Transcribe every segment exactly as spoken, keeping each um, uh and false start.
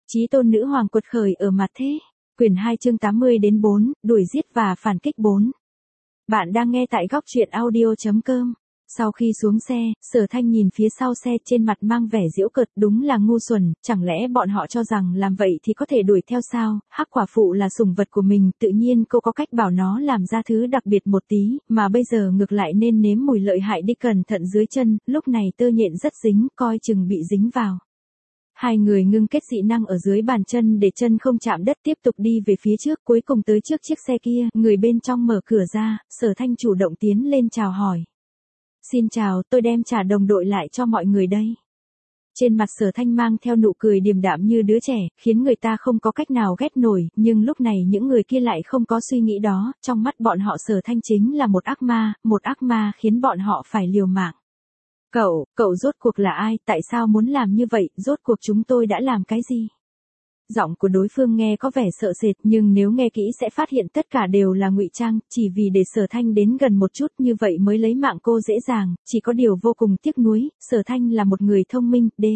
Chí tôn nữ hoàng quật khởi ở mặt thế. Quyển hai chương tám mươi đến bốn, đuổi giết và phản kích bốn. Bạn đang nghe tại góc truyện audio chấm com. Sau khi xuống xe, Sở Thanh nhìn phía sau xe trên mặt mang vẻ giễu cợt, đúng là ngu xuẩn, chẳng lẽ bọn họ cho rằng làm vậy thì có thể đuổi theo sao? Hắc quả phụ là sủng vật của mình, tự nhiên cô có cách bảo nó làm ra thứ đặc biệt một tí, mà bây giờ ngược lại nên nếm mùi lợi hại đi, cẩn thận dưới chân, lúc này tơ nhện rất dính, coi chừng bị dính vào. Hai người ngưng kết dị năng ở dưới bàn chân để chân không chạm đất, tiếp tục đi về phía trước, cuối cùng tới trước chiếc xe kia, người bên trong mở cửa ra, Sở Thanh chủ động tiến lên chào hỏi. Xin chào, tôi đem trả đồng đội lại cho mọi người đây. Trên mặt Sở Thanh mang theo nụ cười điềm đạm như đứa trẻ, khiến người ta không có cách nào ghét nổi, nhưng lúc này những người kia lại không có suy nghĩ đó, trong mắt bọn họ Sở Thanh chính là một ác ma, một ác ma khiến bọn họ phải liều mạng. Cậu, cậu rốt cuộc là ai, tại sao muốn làm như vậy, rốt cuộc chúng tôi đã làm cái gì? Giọng của đối phương nghe có vẻ sợ sệt, nhưng nếu nghe kỹ sẽ phát hiện tất cả đều là ngụy trang, chỉ vì để Sở Thanh đến gần một chút như vậy mới lấy mạng cô dễ dàng, chỉ có điều vô cùng tiếc nuối, Sở Thanh là một người thông minh, D.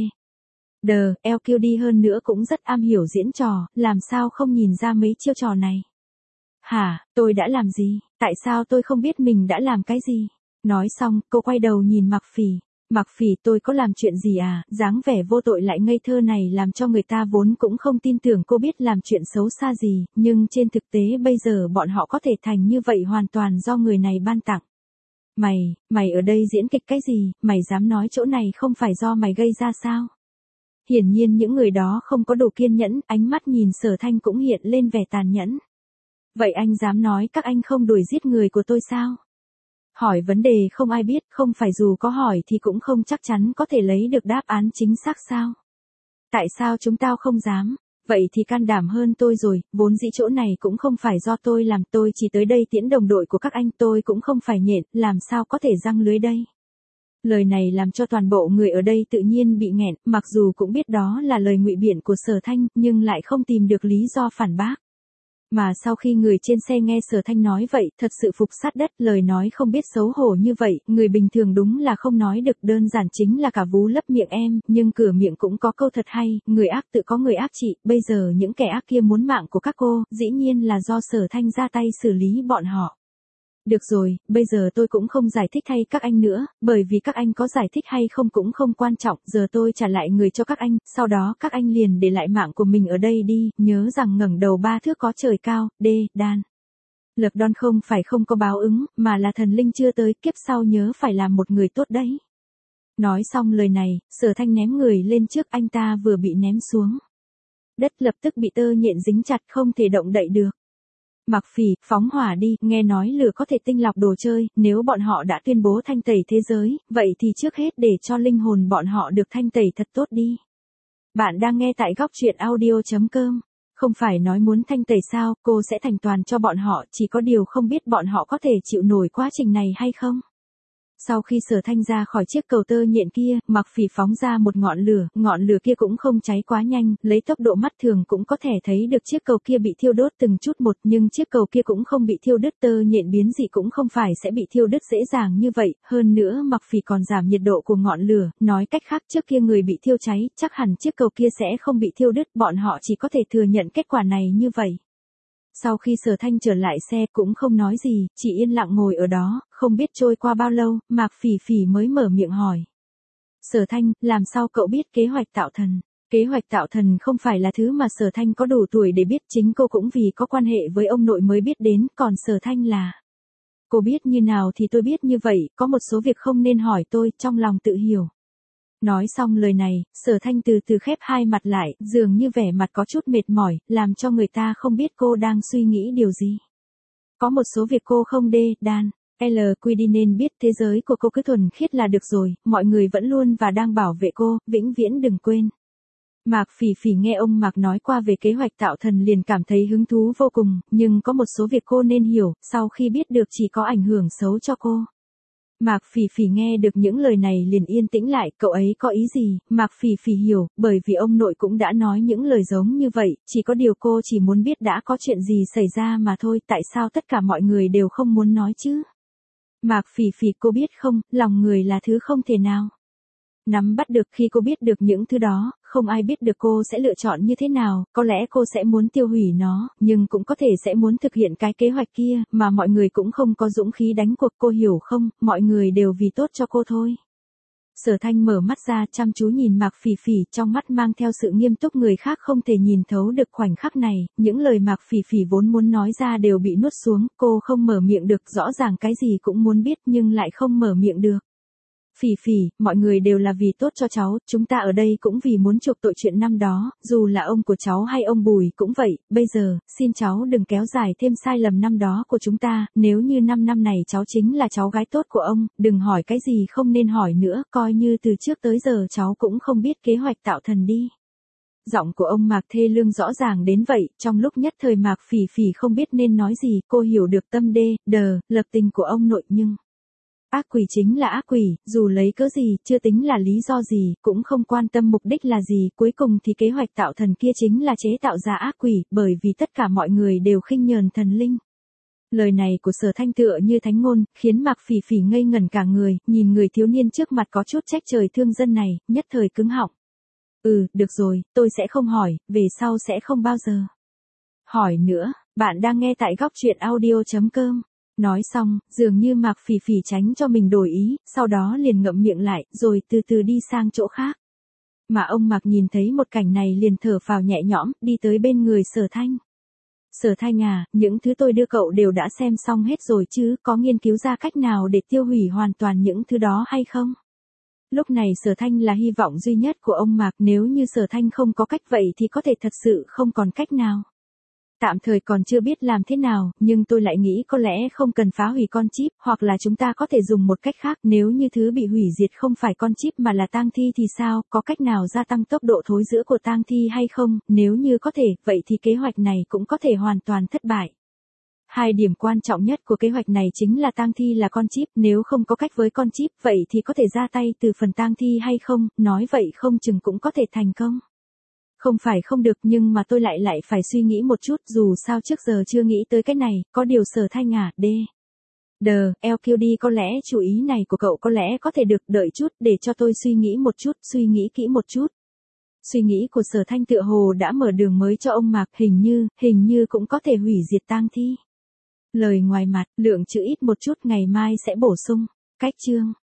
Đờ, eo kiêu đi hơn nữa cũng rất am hiểu diễn trò, làm sao không nhìn ra mấy chiêu trò này? Hả, tôi đã làm gì, tại sao tôi không biết mình đã làm cái gì? Nói xong, cô quay đầu nhìn Mạc Phỉ. Mạc Phỉ, tôi có làm chuyện gì à? Dáng vẻ vô tội lại ngây thơ này làm cho người ta vốn cũng không tin tưởng cô biết làm chuyện xấu xa gì, nhưng trên thực tế bây giờ bọn họ có thể thành như vậy hoàn toàn do người này ban tặng. Mày, mày ở đây diễn kịch cái gì, mày dám nói chỗ này không phải do mày gây ra sao? Hiển nhiên những người đó không có đủ kiên nhẫn, ánh mắt nhìn Sở Thanh cũng hiện lên vẻ tàn nhẫn. Vậy anh dám nói các anh không đuổi giết người của tôi sao? Hỏi vấn đề không ai biết, không phải dù có hỏi thì cũng không chắc chắn có thể lấy được đáp án chính xác sao? Tại sao chúng tao không dám? Vậy thì can đảm hơn tôi rồi, vốn dĩ chỗ này cũng không phải do tôi làm, tôi chỉ tới đây tiễn đồng đội của các anh, tôi cũng không phải nhện, làm sao có thể giăng lưới đây? Lời này làm cho toàn bộ người ở đây tự nhiên bị nghẹn, mặc dù cũng biết đó là lời ngụy biện của Sở Thanh, nhưng lại không tìm được lý do phản bác. Mà sau khi người trên xe nghe Sở Thanh nói vậy, thật sự phục sát đất, lời nói không biết xấu hổ như vậy, người bình thường đúng là không nói được, đơn giản chính là cả vú lấp miệng em, nhưng cửa miệng cũng có câu thật hay, người ác tự có người ác trị, bây giờ những kẻ ác kia muốn mạng của các cô, dĩ nhiên là do Sở Thanh ra tay xử lý bọn họ. Được rồi, bây giờ tôi cũng không giải thích thay các anh nữa, bởi vì các anh có giải thích hay không cũng không quan trọng, giờ tôi trả lại người cho các anh, sau đó các anh liền để lại mạng của mình ở đây đi, nhớ rằng ngẩng đầu ba thước có trời cao, D, đan. Lập đon không phải không có báo ứng, mà là thần linh chưa tới, kiếp sau nhớ phải làm một người tốt đấy. Nói xong lời này, Sở Thanh ném người lên trước, anh ta vừa bị ném xuống. Đất lập tức bị tơ nhện dính chặt, không thể động đậy được. Mạc Phỉ, phóng hỏa đi, nghe nói lửa có thể tinh lọc đồ chơi, nếu bọn họ đã tuyên bố thanh tẩy thế giới, vậy thì trước hết để cho linh hồn bọn họ được thanh tẩy thật tốt đi. Bạn đang nghe tại góc truyện audio chấm com. Không phải nói muốn thanh tẩy sao, cô sẽ thành toàn cho bọn họ, chỉ có điều không biết bọn họ có thể chịu nổi quá trình này hay không. Sau khi Sở Thanh ra khỏi chiếc cầu tơ nhện kia, Mạc Phỉ phóng ra một ngọn lửa, ngọn lửa kia cũng không cháy quá nhanh, lấy tốc độ mắt thường cũng có thể thấy được chiếc cầu kia bị thiêu đốt từng chút một, nhưng chiếc cầu kia cũng không bị thiêu đứt, tơ nhện biến dị cũng không phải sẽ bị thiêu đứt dễ dàng như vậy, hơn nữa Mạc Phỉ còn giảm nhiệt độ của ngọn lửa, nói cách khác trước kia người bị thiêu cháy, chắc hẳn chiếc cầu kia sẽ không bị thiêu đứt, bọn họ chỉ có thể thừa nhận kết quả này như vậy. Sau khi Sở Thanh trở lại xe cũng không nói gì, chỉ yên lặng ngồi ở đó, không biết trôi qua bao lâu, Mạc Phỉ Phỉ mới mở miệng hỏi. Sở Thanh, làm sao cậu biết kế hoạch tạo thần? Kế hoạch tạo thần không phải là thứ mà Sở Thanh có đủ tuổi để biết, chính cô cũng vì có quan hệ với ông nội mới biết đến, còn Sở Thanh là... Cô biết như nào thì tôi biết như vậy, có một số việc không nên hỏi tôi, trong lòng tự hiểu. Nói xong lời này, Sở Thanh từ từ khép hai mặt lại, dường như vẻ mặt có chút mệt mỏi, làm cho người ta không biết cô đang suy nghĩ điều gì. Có một số việc cô không đê, đan, L quy đi nên biết, thế giới của cô cứ thuần khiết là được rồi, mọi người vẫn luôn và đang bảo vệ cô, vĩnh viễn đừng quên. Mạc Phỉ Phỉ nghe ông Mạc nói qua về kế hoạch tạo thần liền cảm thấy hứng thú vô cùng, nhưng có một số việc cô nên hiểu, sau khi biết được chỉ có ảnh hưởng xấu cho cô. Mạc Phỉ Phỉ nghe được những lời này liền yên tĩnh lại, cậu ấy có ý gì, Mạc Phỉ Phỉ hiểu, bởi vì ông nội cũng đã nói những lời giống như vậy, chỉ có điều cô chỉ muốn biết đã có chuyện gì xảy ra mà thôi, tại sao tất cả mọi người đều không muốn nói chứ? Mạc Phỉ Phỉ, cô biết không, lòng người là thứ không thể nào Nắm bắt được khi cô biết được những thứ đó, không ai biết được cô sẽ lựa chọn như thế nào, có lẽ cô sẽ muốn tiêu hủy nó, nhưng cũng có thể sẽ muốn thực hiện cái kế hoạch kia, mà mọi người cũng không có dũng khí đánh cuộc, cô hiểu không, mọi người đều vì tốt cho cô thôi. Sở Thanh mở mắt ra chăm chú nhìn Mạc Phỉ Phỉ, trong mắt mang theo sự nghiêm túc người khác không thể nhìn thấu được khoảnh khắc này, những lời Mạc Phỉ Phỉ vốn muốn nói ra đều bị nuốt xuống, cô không mở miệng được, rõ ràng cái gì cũng muốn biết nhưng lại không mở miệng được. Phỉ Phỉ, mọi người đều là vì tốt cho cháu, chúng ta ở đây cũng vì muốn chuộc tội chuyện năm đó, dù là ông của cháu hay ông Bùi cũng vậy, bây giờ, xin cháu đừng kéo dài thêm sai lầm năm đó của chúng ta, nếu như năm năm này cháu chính là cháu gái tốt của ông, đừng hỏi cái gì không nên hỏi nữa, coi như từ trước tới giờ cháu cũng không biết kế hoạch tạo thần đi. Giọng của ông Mạc thê lương rõ ràng đến vậy, trong lúc nhất thời Mạc Phỉ Phỉ không biết nên nói gì, cô hiểu được tâm đê, đờ, lập tình của ông nội nhưng... Ác quỷ chính là ác quỷ, dù lấy cớ gì, chưa tính là lý do gì, cũng không quan tâm mục đích là gì, cuối cùng thì kế hoạch tạo thần kia chính là chế tạo ra ác quỷ, bởi vì tất cả mọi người đều khinh nhờn thần linh. Lời này của Sở Thanh tựa như thánh ngôn, khiến Mạc Phỉ Phỉ ngây ngẩn cả người, nhìn người thiếu niên trước mặt có chút trách trời thương dân này, nhất thời cứng họng. Ừ, được rồi, tôi sẽ không hỏi, về sau sẽ không bao giờ hỏi nữa. Bạn đang nghe tại góc truyện audio chấm com. Nói xong, dường như Mạc Phỉ Phỉ tránh cho mình đổi ý, sau đó liền ngậm miệng lại, rồi từ từ đi sang chỗ khác. Mà ông Mạc nhìn thấy một cảnh này liền thở phào nhẹ nhõm, đi tới bên người Sở Thanh. Sở Thanh à, những thứ tôi đưa cậu đều đã xem xong hết rồi chứ, có nghiên cứu ra cách nào để tiêu hủy hoàn toàn những thứ đó hay không? Lúc này Sở Thanh là hy vọng duy nhất của ông Mạc, nếu như Sở Thanh không có cách vậy thì có thể thật sự không còn cách nào. Tạm thời còn chưa biết làm thế nào, nhưng tôi lại nghĩ có lẽ không cần phá hủy con chip, hoặc là chúng ta có thể dùng một cách khác, nếu như thứ bị hủy diệt không phải con chip mà là tang thi thì sao, có cách nào gia tăng tốc độ thối rữa của tang thi hay không, nếu như có thể, vậy thì kế hoạch này cũng có thể hoàn toàn thất bại. Hai điểm quan trọng nhất của kế hoạch này chính là tang thi là con chip, nếu không có cách với con chip, vậy thì có thể ra tay từ phần tang thi hay không, nói vậy không chừng cũng có thể thành công. Không phải không được nhưng mà tôi lại lại phải suy nghĩ một chút, dù sao trước giờ chưa nghĩ tới cái này, có điều Sở Thanh à, D. Đờ, lờ quy đê có lẽ chủ ý này của cậu có lẽ có thể được, đợi chút, để cho tôi suy nghĩ một chút, suy nghĩ kỹ một chút. Suy nghĩ của Sở Thanh tựa hồ đã mở đường mới cho ông Mạc, hình như, hình như cũng có thể hủy diệt tang thi. Lời ngoài mặt, lượng chữ ít một chút, ngày mai sẽ bổ sung. Cách chương.